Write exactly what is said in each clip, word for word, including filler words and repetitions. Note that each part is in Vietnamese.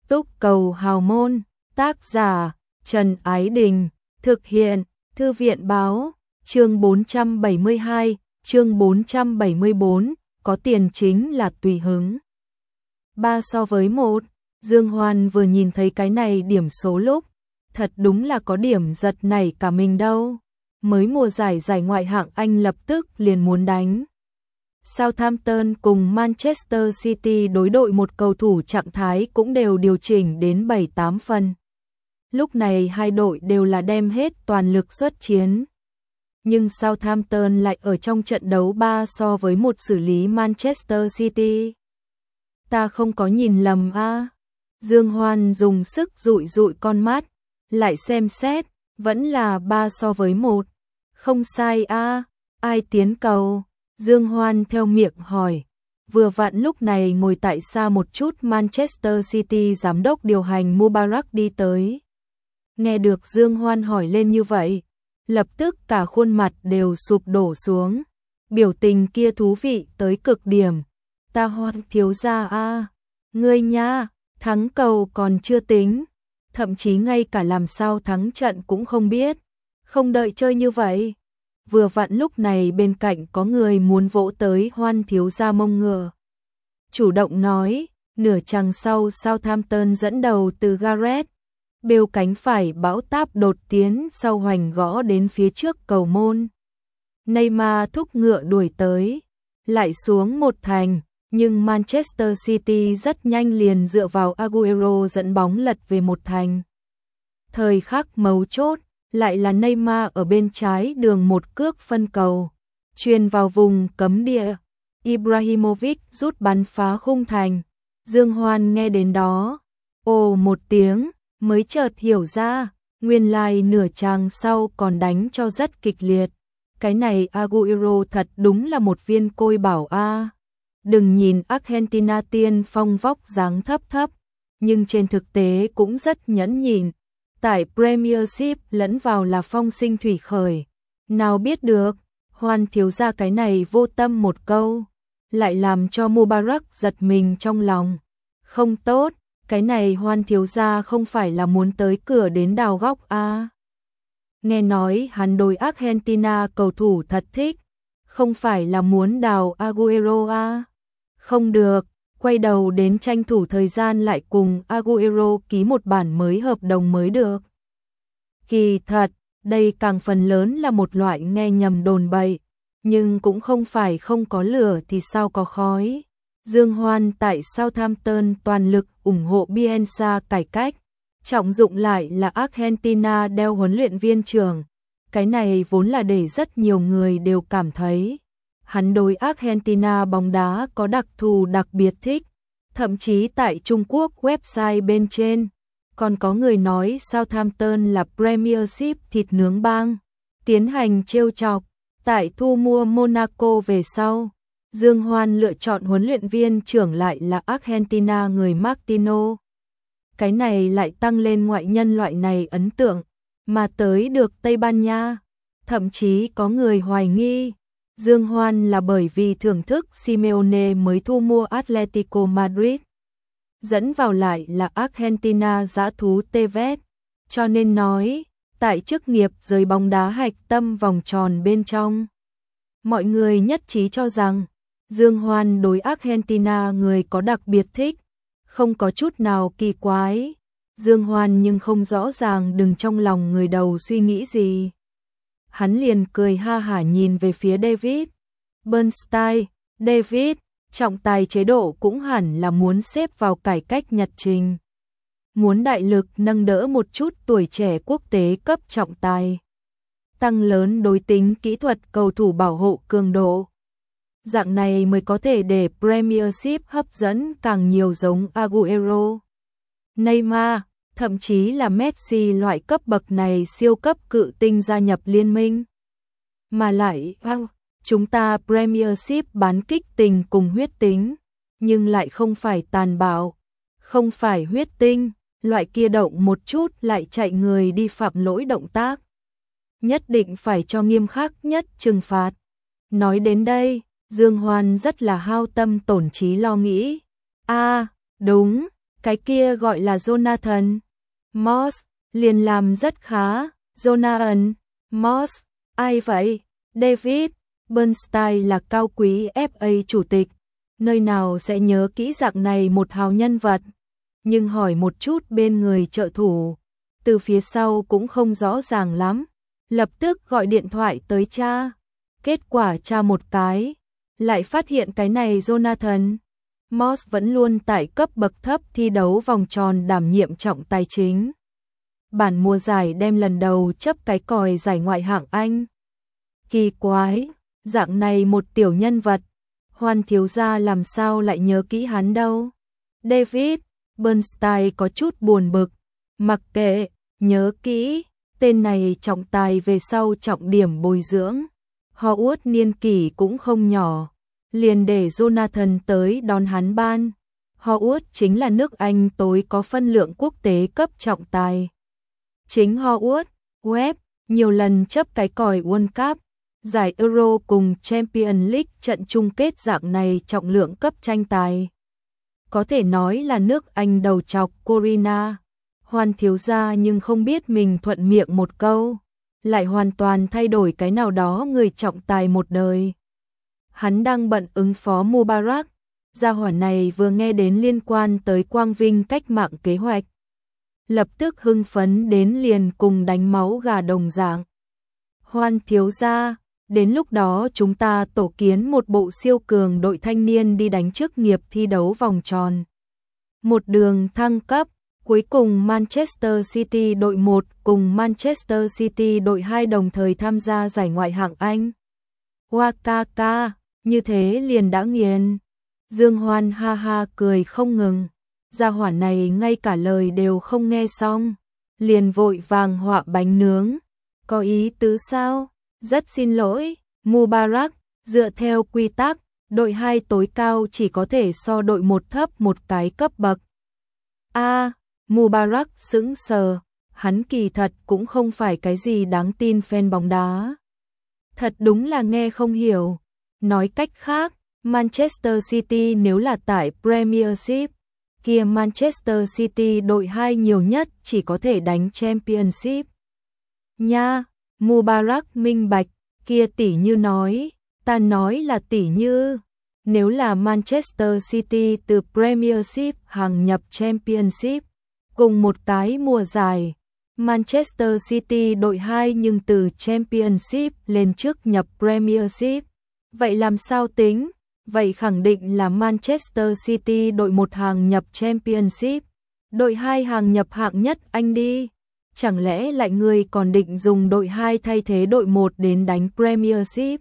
Túc Cầu Hào Môn, tác giả Trần Ái Đình, thực hiện Thư viện Báo, chương bốn trăm bảy mươi hai, chương bốn trăm bảy mươi bốn, có tiền chính là tùy hứng. Ba so với một, Dương Hoan vừa nhìn thấy cái này điểm số lúc, thật đúng là có điểm giật nảy cả mình đâu. Mới mùa giải giải ngoại hạng Anh lập tức liền muốn đánh Southampton cùng Manchester City, đối đội một cầu thủ trạng thái cũng đều điều chỉnh đến bảy tám phần. Lúc này hai đội đều là đem hết toàn lực xuất chiến. Nhưng Southampton lại ở trong trận đấu ba so với một xử lý Manchester City. Ta không có nhìn lầm a à. Dương Hoan dùng sức dụi dụi con mắt, lại xem xét, vẫn là ba so với một. Không sai a à. Ai tiến cầu? Dương Hoan theo miệng hỏi. Vừa vặn lúc này ngồi tại xa một chút Manchester City giám đốc điều hành Mubarak đi tới. Nghe được Dương Hoan hỏi lên như vậy, lập tức cả khuôn mặt đều sụp đổ xuống. Biểu tình kia thú vị tới cực điểm. Ta Hoan thiếu gia a, à. Ngươi nha, thắng cầu còn chưa tính, thậm chí ngay cả làm sao thắng trận cũng không biết. Không đợi chơi như vậy. Vừa vặn lúc này bên cạnh có người muốn vỗ tới Hoan thiếu gia mông ngựa. Chủ động nói, nửa chặng sau Southampton dẫn đầu từ Gareth. Bale cánh phải bão táp đột tiến sau hoành gõ đến phía trước cầu môn. Neymar thúc ngựa đuổi tới, lại xuống một thành, nhưng Manchester City rất nhanh liền dựa vào Aguero dẫn bóng lật về một thành. Thời khắc mấu chốt, lại là Neymar ở bên trái đường một cước phân cầu, chuyền vào vùng cấm địa. Ibrahimovic rút bắn phá khung thành. Dương Hoan nghe đến đó, ồ một tiếng, mới chợt hiểu ra, nguyên lai nửa chàng sau còn đánh cho rất kịch liệt. Cái này Aguero thật đúng là một viên côi bảo a. À. Đừng nhìn Argentina tiên phong vóc dáng thấp thấp, nhưng trên thực tế cũng rất nhẫn nhịn. Tại Premiership lẫn vào là phong sinh thủy khởi. Nào biết được, Hoan thiếu gia cái này vô tâm một câu, lại làm cho Mubarak giật mình trong lòng. Không tốt, cái này Hoan thiếu gia không phải là muốn tới cửa đến đào góc a. À. Nghe nói hắn đối Argentina cầu thủ thật thích, không phải là muốn đào Aguero a. À. Không được, quay đầu đến tranh thủ thời gian lại cùng Aguero ký một bản mới hợp đồng mới được. Kỳ thật, đây càng phần lớn là một loại nghe nhầm đồn bậy, nhưng cũng không phải không có lửa thì sao có khói. Dương Hoan tại Southampton toàn lực ủng hộ Bielsa cải cách, trọng dụng lại là Argentina đeo huấn luyện viên trưởng. Cái này vốn là để rất nhiều người đều cảm thấy hắn đối Argentina bóng đá có đặc thù đặc biệt thích. Thậm chí tại Trung Quốc website bên trên, còn có người nói Southampton là Premiership thịt nướng bang, tiến hành trêu chọc. Tại thu mua Monaco về sau, Dương Hoan lựa chọn huấn luyện viên trưởng lại là Argentina người Martino. Cái này lại tăng lên ngoại nhân loại này ấn tượng, mà tới được Tây Ban Nha, thậm chí có người hoài nghi Dương Hoan là bởi vì thưởng thức Simeone mới thu mua Atletico Madrid. Dẫn vào lại là Argentina dã thú Tevez, cho nên nói, tại chức nghiệp giới bóng đá hạch tâm vòng tròn bên trong. Mọi người nhất trí cho rằng, Dương Hoan đối Argentina người có đặc biệt thích, không có chút nào kỳ quái. Dương Hoan nhưng không rõ ràng đừng trong lòng người đầu suy nghĩ gì. Hắn liền cười ha hả nhìn về phía David Bernstein. David, trọng tài chế độ cũng hẳn là muốn xếp vào cải cách nhật trình. Muốn đại lực nâng đỡ một chút tuổi trẻ quốc tế cấp trọng tài. Tăng lớn đối tính kỹ thuật cầu thủ bảo hộ cường độ. Dạng này mới có thể để Premiership hấp dẫn càng nhiều giống Aguero, Neymar, thậm chí là Messi loại cấp bậc này siêu cấp cự tinh gia nhập liên minh. Mà lại, chúng ta Premiership bán kích tình cùng huyết tính, nhưng lại không phải tàn bạo, không phải huyết tinh, loại kia động một chút lại chạy người đi phạm lỗi động tác. Nhất định phải cho nghiêm khắc nhất trừng phạt. Nói đến đây, Dương Hoan rất là hao tâm tổn trí lo nghĩ. A, à, đúng, Cái kia gọi là Jonathan Moss, liền làm rất khá. Jonathan Moss, ai vậy? David Bernstein là cao quý ép a chủ tịch, nơi nào sẽ nhớ kỹ dạng này một hào nhân vật. Nhưng hỏi một chút bên người trợ thủ, từ phía sau cũng không rõ ràng lắm. Lập tức gọi điện thoại tới cha. Kết quả tra một cái, lại phát hiện cái này Jonathan Moss vẫn luôn tại cấp bậc thấp thi đấu vòng tròn đảm nhiệm trọng tài chính. Bản mùa giải đem lần đầu chấp cái còi giải ngoại hạng Anh. Kỳ quái, dạng này một tiểu nhân vật, Hoan thiếu gia làm sao lại nhớ kỹ hắn đâu. David Bernstein có chút buồn bực, mặc kệ, nhớ kỹ, tên này trọng tài về sau trọng điểm bồi dưỡng. Howard niên kỷ cũng không nhỏ, liền để Jonathan tới đón hắn ban. Howard chính là nước Anh tối có phân lượng quốc tế cấp trọng tài. Chính Howard, Webb, nhiều lần chấp cái còi World Cup, giải Euro cùng Champions League trận chung kết dạng này trọng lượng cấp tranh tài. Có thể nói là nước Anh đầu chọc Corina. Hoan thiếu gia nhưng không biết mình thuận miệng một câu, lại hoàn toàn thay đổi cái nào đó người trọng tài một đời. Hắn đang bận ứng phó Mubarak, gia hỏa này vừa nghe đến liên quan tới quang vinh cách mạng kế hoạch, lập tức hưng phấn đến liền cùng đánh máu gà đồng dạng. Hoan thiếu gia, đến lúc đó chúng ta tổ kiến một bộ siêu cường đội thanh niên đi đánh chức nghiệp thi đấu vòng tròn. Một đường thăng cấp, cuối cùng Manchester City đội một cùng Manchester City đội hai đồng thời tham gia giải ngoại hạng Anh. Wakaka, như thế liền đã nghiền. Dương Hoan ha ha cười không ngừng. Gia hỏa này ngay cả lời đều không nghe xong, liền vội vàng họa bánh nướng. Có ý tứ sao? Rất xin lỗi, Mubarak, dựa theo quy tắc, đội hai tối cao chỉ có thể so đội một thấp một cái cấp bậc. A, à, Mubarak sững sờ, hắn kỳ thật cũng không phải cái gì đáng tin fan bóng đá. Thật đúng là nghe không hiểu. Nói cách khác, Manchester City nếu là tại Premiership, kia Manchester City đội hai nhiều nhất chỉ có thể đánh Championship. Nha, Mubarak minh bạch, kia tỷ như nói, ta nói là tỷ như, nếu là Manchester City từ Premiership hàng nhập Championship, cùng một cái mùa giải, Manchester City đội hai nhưng từ Championship lên trước nhập Premiership, vậy làm sao tính? Vậy khẳng định là Manchester City đội một hàng nhập Championship, đội hai hàng nhập hạng nhất Anh đi. Chẳng lẽ lại người còn định dùng đội hai thay thế đội một đến đánh Premiership?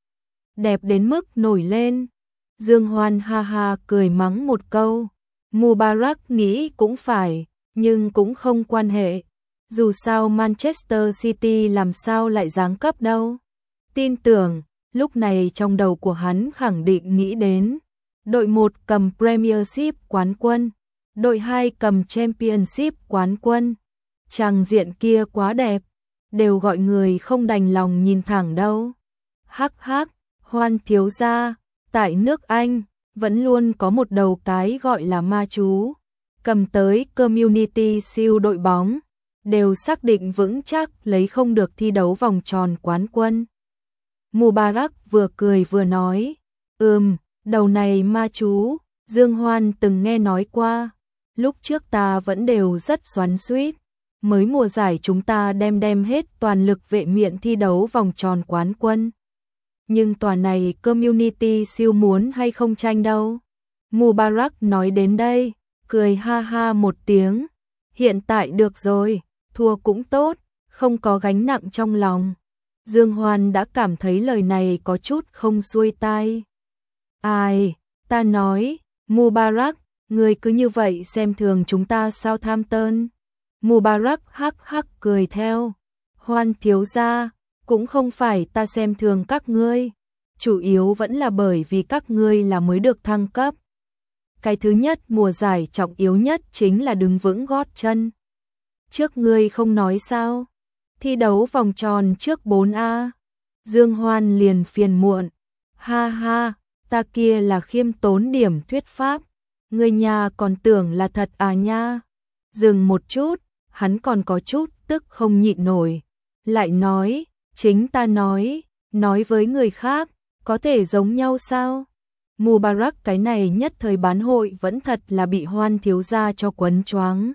Đẹp đến mức nổi lên. Dương Hoan ha ha cười mắng một câu. Mubarak nghĩ cũng phải, nhưng cũng không quan hệ. Dù sao Manchester City làm sao lại giáng cấp đâu. Tin tưởng, lúc này trong đầu của hắn khẳng định nghĩ đến. Đội một cầm Premiership quán quân, đội hai cầm Championship quán quân. Tràng diện kia quá đẹp, đều gọi người không đành lòng nhìn thẳng đâu. Hắc hắc, Hoan thiếu gia, tại nước Anh, vẫn luôn có một đầu cái gọi là ma chú. Cầm tới Community Shield đội bóng, đều xác định vững chắc lấy không được thi đấu vòng tròn quán quân. Mubarak vừa cười vừa nói, ừm, đầu này ma chú, Dương Hoan từng nghe nói qua, lúc trước ta vẫn đều rất xoắn xuýt. Mới mùa giải chúng ta đem đem hết toàn lực vệ miện thi đấu vòng tròn quán quân. Nhưng tòa này Community Shield muốn hay không tranh đâu. Mubarak nói đến đây, cười ha ha một tiếng. Hiện tại được rồi, thua cũng tốt, không có gánh nặng trong lòng. Dương Hoan đã cảm thấy lời này có chút không xuôi tai. Ai, ta nói, Mubarak, người cứ như vậy xem thường chúng ta Southampton. Mubarak hắc hắc cười theo. Hoan thiếu gia, cũng không phải ta xem thường các ngươi, chủ yếu vẫn là bởi vì các ngươi là mới được thăng cấp. Cái thứ nhất mùa giải trọng yếu nhất chính là đứng vững gót chân. Trước ngươi không nói sao? Thi đấu vòng tròn trước bốn A. Dương Hoan liền phiền muộn. Ha ha, ta kia là khiêm tốn điểm thuyết pháp. Người nhà còn tưởng là thật à nha. Dừng một chút, hắn còn có chút tức không nhịn nổi. Lại nói, chính ta nói, nói với người khác, có thể giống nhau sao? Mubarak cái này nhất thời bán hội vẫn thật là bị Hoan thiếu gia cho quấn choáng.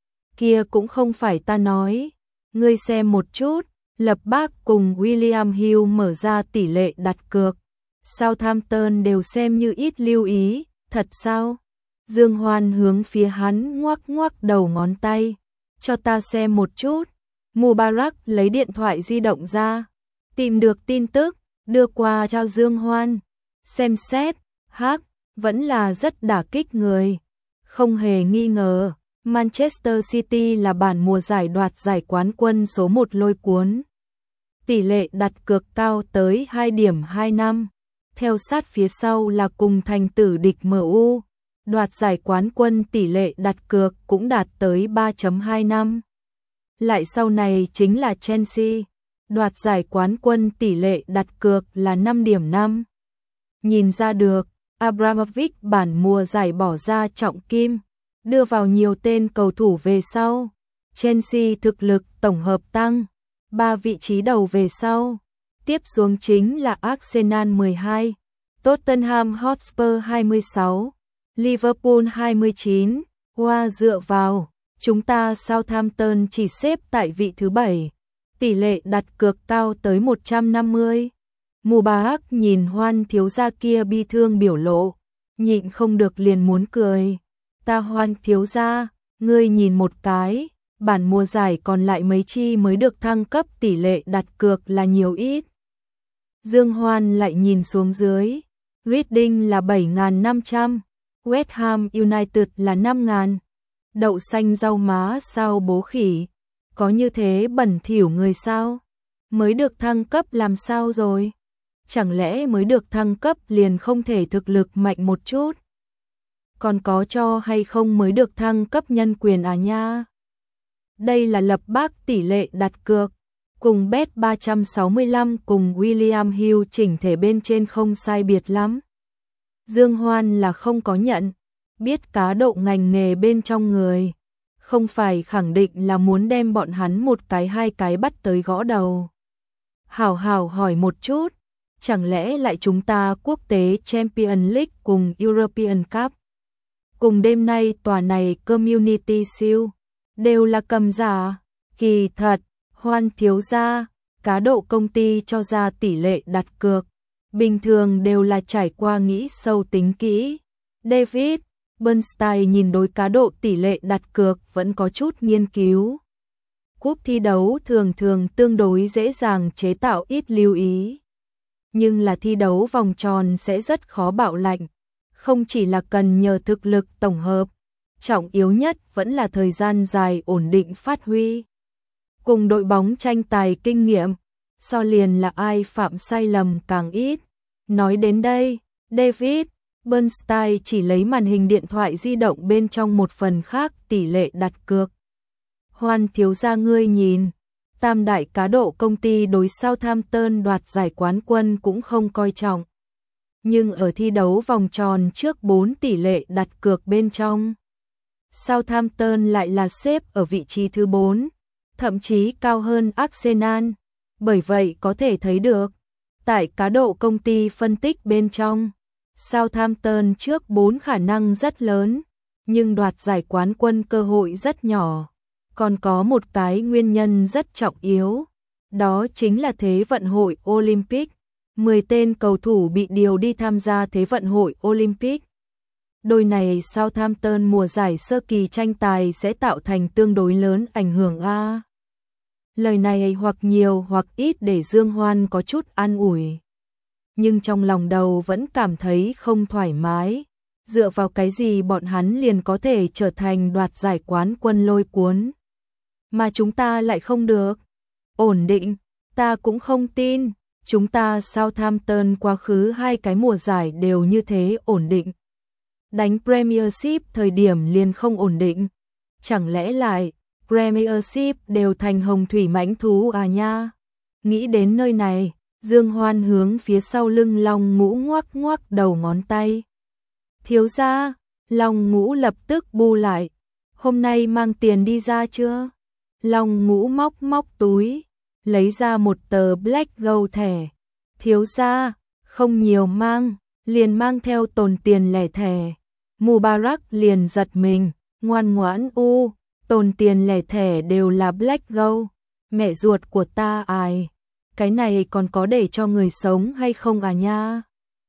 Kia cũng không phải ta nói, ngươi xem một chút, Lập Bác cùng William Hill mở ra tỷ lệ đặt cược. Southampton đều xem như ít lưu ý, thật sao? Dương Hoan hướng phía hắn ngoắc ngoắc đầu ngón tay, cho ta xem một chút. Mubarak lấy điện thoại di động ra, tìm được tin tức, đưa qua cho Dương Hoan. Xem xét, hắc, vẫn là rất đả kích người. Không hề nghi ngờ, Manchester City là bản mùa giải đoạt giải quán quân số một lôi cuốn. Tỷ lệ đặt cược cao tới hai điểm hai năm. Theo sát phía sau là cùng thành tử địch em u. Đoạt giải quán quân tỷ lệ đặt cược cũng đạt tới ba phẩy hai năm. Lại sau này chính là Chelsea. Đoạt giải quán quân tỷ lệ đặt cược là năm điểm năm. Nhìn ra được, Abramovich bản mùa giải bỏ ra trọng kim, đưa vào nhiều tên cầu thủ về sau. Chelsea thực lực tổng hợp tăng, ba vị trí đầu về sau. Tiếp xuống chính là Arsenal mười hai, Tottenham Hotspur hai mươi sáu, Liverpool hai mươi chín. Qua dựa vào, chúng ta Southampton chỉ xếp tại vị thứ bảy, tỷ lệ đặt cược cao tới một trăm năm mươi. Mubarak nhìn Hoan thiếu gia kia bi thương biểu lộ, nhịn không được liền muốn cười. Ta Hoan thiếu gia, ngươi nhìn một cái, bản mùa giải còn lại mấy chi mới được thăng cấp tỷ lệ đặt cược là nhiều ít. Dương Hoan lại nhìn xuống dưới, Reading là bảy nghìn năm trăm, West Ham United là năm nghìn. Đậu xanh rau má sao bố khỉ, có như thế bẩn thỉu người sao? Mới được thăng cấp làm sao rồi? Chẳng lẽ mới được thăng cấp liền không thể thực lực mạnh một chút? Còn có cho hay không mới được thăng cấp nhân quyền à nha? Đây là Lập Bác tỷ lệ đặt cược, cùng bet ba trăm sáu mươi lăm cùng William Hill chỉnh thể bên trên không sai biệt lắm. Dương Hoan là không có nhận, biết cá độ ngành nghề bên trong người, không phải khẳng định là muốn đem bọn hắn một cái hai cái bắt tới gõ đầu. Hảo hảo hỏi một chút, chẳng lẽ lại chúng ta quốc tế Champions League cùng European Cup, cùng đêm nay tòa này Community Shield, đều là cầm giả? Kỳ thật, Hoan thiếu gia, cá độ công ty cho ra tỷ lệ đặt cược, bình thường đều là trải qua nghĩ sâu tính kỹ. David Bernstein nhìn đối cá độ tỷ lệ đặt cược vẫn có chút nghiên cứu. Cúp thi đấu thường thường tương đối dễ dàng chế tạo ít lưu ý, nhưng là thi đấu vòng tròn sẽ rất khó bạo lạnh, không chỉ là cần nhờ thực lực tổng hợp, trọng yếu nhất vẫn là thời gian dài ổn định phát huy. Cùng đội bóng tranh tài kinh nghiệm, so liền là ai phạm sai lầm càng ít. Nói đến đây, David Bernstein chỉ lấy màn hình điện thoại di động bên trong một phần khác tỷ lệ đặt cược. Hoan thiếu gia ngươi nhìn, tam đại cá độ công ty đối Southampton đoạt giải quán quân cũng không coi trọng. Nhưng ở thi đấu vòng tròn trước bốn tỷ lệ đặt cược bên trong, Southampton lại là xếp ở vị trí thứ bốn, thậm chí cao hơn Arsenal. Bởi vậy có thể thấy được, tại cá độ công ty phân tích bên trong, Southampton trước bốn khả năng rất lớn, nhưng đoạt giải quán quân cơ hội rất nhỏ. Còn có một cái nguyên nhân rất trọng yếu, đó chính là Thế vận hội Olympic. mười tên cầu thủ bị điều đi tham gia Thế vận hội Olympic. Đôi này Southampton mùa giải sơ kỳ tranh tài sẽ tạo thành tương đối lớn ảnh hưởng a. Lời này hoặc nhiều hoặc ít để Dương Hoan có chút an ủi, nhưng trong lòng đầu vẫn cảm thấy không thoải mái. Dựa vào cái gì bọn hắn liền có thể trở thành đoạt giải quán quân lôi cuốn, mà chúng ta lại không được? Ổn định, ta cũng không tin. Chúng ta Southampton quá khứ hai cái mùa giải đều như thế ổn định. Đánh Premiership thời điểm liền không ổn định. Chẳng lẽ lại Premiership đều thành hồng thủy mãnh thú à nha? Nghĩ đến nơi này, Dương Hoan hướng phía sau lưng Long Ngũ ngoắc ngoắc đầu ngón tay. Thiếu gia, Long Ngũ lập tức bu lại. Hôm nay mang tiền đi ra chưa? Long Ngũ móc móc túi, lấy ra một tờ Black Gold thẻ. Thiếu gia, không nhiều mang, liền mang theo tồn tiền lẻ thẻ. Mubarak liền giật mình, ngoan ngoãn u, tồn tiền lẻ thẻ đều là Black Gold. Mẹ ruột của ta ai? Cái này còn có để cho người sống hay không à nha?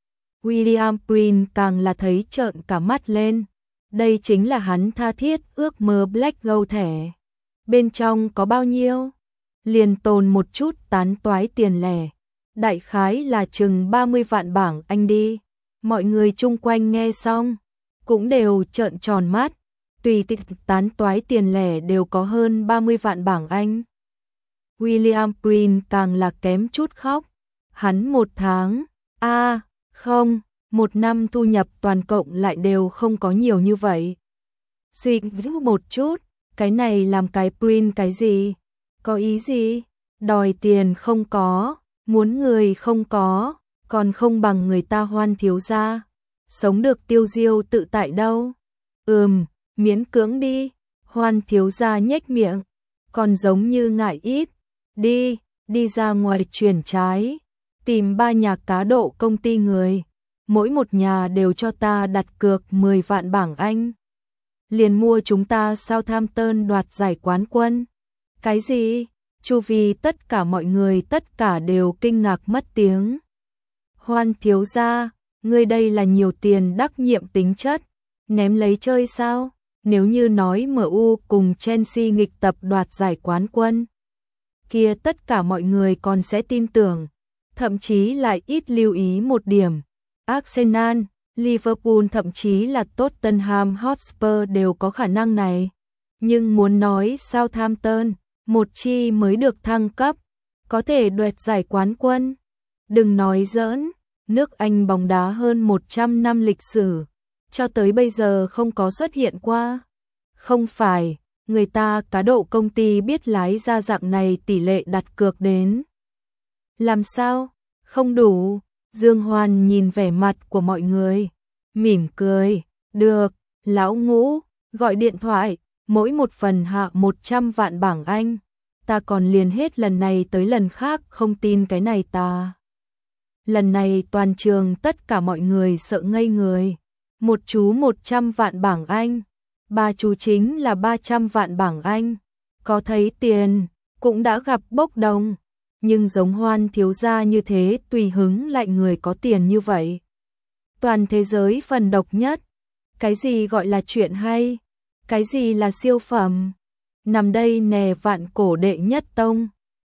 William Prince càng là thấy trợn cả mắt lên. Đây chính là hắn tha thiết ước mơ Black Gold thẻ. Bên trong có bao nhiêu? Liền tồn một chút tán toái tiền lẻ. Đại khái là chừng ba mươi vạn bảng Anh đi. Mọi người chung quanh nghe xong, cũng đều trợn tròn mắt. Tùy tịch tán toái tiền lẻ đều có hơn ba mươi vạn bảng Anh. William Prince càng là kém chút khóc. Hắn một tháng, a à, không, một năm thu nhập toàn cộng lại đều không có nhiều như vậy. Suy nghĩ một chút, cái này làm cái Prince cái gì? Có ý gì? Đòi tiền không có, muốn người không có, còn không bằng người ta Hoan thiếu gia. Sống được tiêu diêu tự tại đâu? Ừm, miễn cưỡng đi. Hoan thiếu gia nhếch miệng, còn giống như ngại ít. Đi, đi ra ngoài chuyển trái, tìm ba nhà cá độ công ty người, mỗi một nhà đều cho ta đặt cược mười vạn bảng Anh. Liền mua chúng ta Southampton đoạt giải quán quân. Cái gì? Chu vi tất cả mọi người tất cả đều kinh ngạc mất tiếng. Hoan thiếu gia, ngươi đây là nhiều tiền đắc nhiệm tính chất, ném lấy chơi sao? Nếu như nói em u cùng Chelsea nghịch tập đoạt giải quán quân, kia tất cả mọi người còn sẽ tin tưởng, thậm chí lại ít lưu ý một điểm. Arsenal, Liverpool thậm chí là Tottenham Hotspur đều có khả năng này. Nhưng muốn nói Southampton, một chi mới được thăng cấp, có thể đoạt giải quán quân. Đừng nói giỡn, nước Anh bóng đá hơn một trăm năm lịch sử, cho tới bây giờ không có xuất hiện qua. Không phải, người ta cá độ công ty biết lái ra dạng này tỷ lệ đặt cược đến. Làm sao? Không đủ. Dương Hoan nhìn vẻ mặt của mọi người, mỉm cười. Được, lão Ngũ, gọi điện thoại, mỗi một phần hạ một trăm vạn bảng Anh. Ta còn liền hết lần này tới lần khác không tin cái này ta. Lần này toàn trường tất cả mọi người sợ ngây người. Một chú một trăm vạn bảng Anh, ba chú chính là ba trăm vạn bảng Anh. Có thấy tiền, cũng đã gặp bốc đồng. Nhưng giống Hoan thiếu gia như thế tùy hứng lại người có tiền như vậy. Toàn thế giới phần độc nhất. Cái gì gọi là chuyện hay? Cái gì là siêu phẩm? Nằm đây nè vạn cổ đệ nhất tông.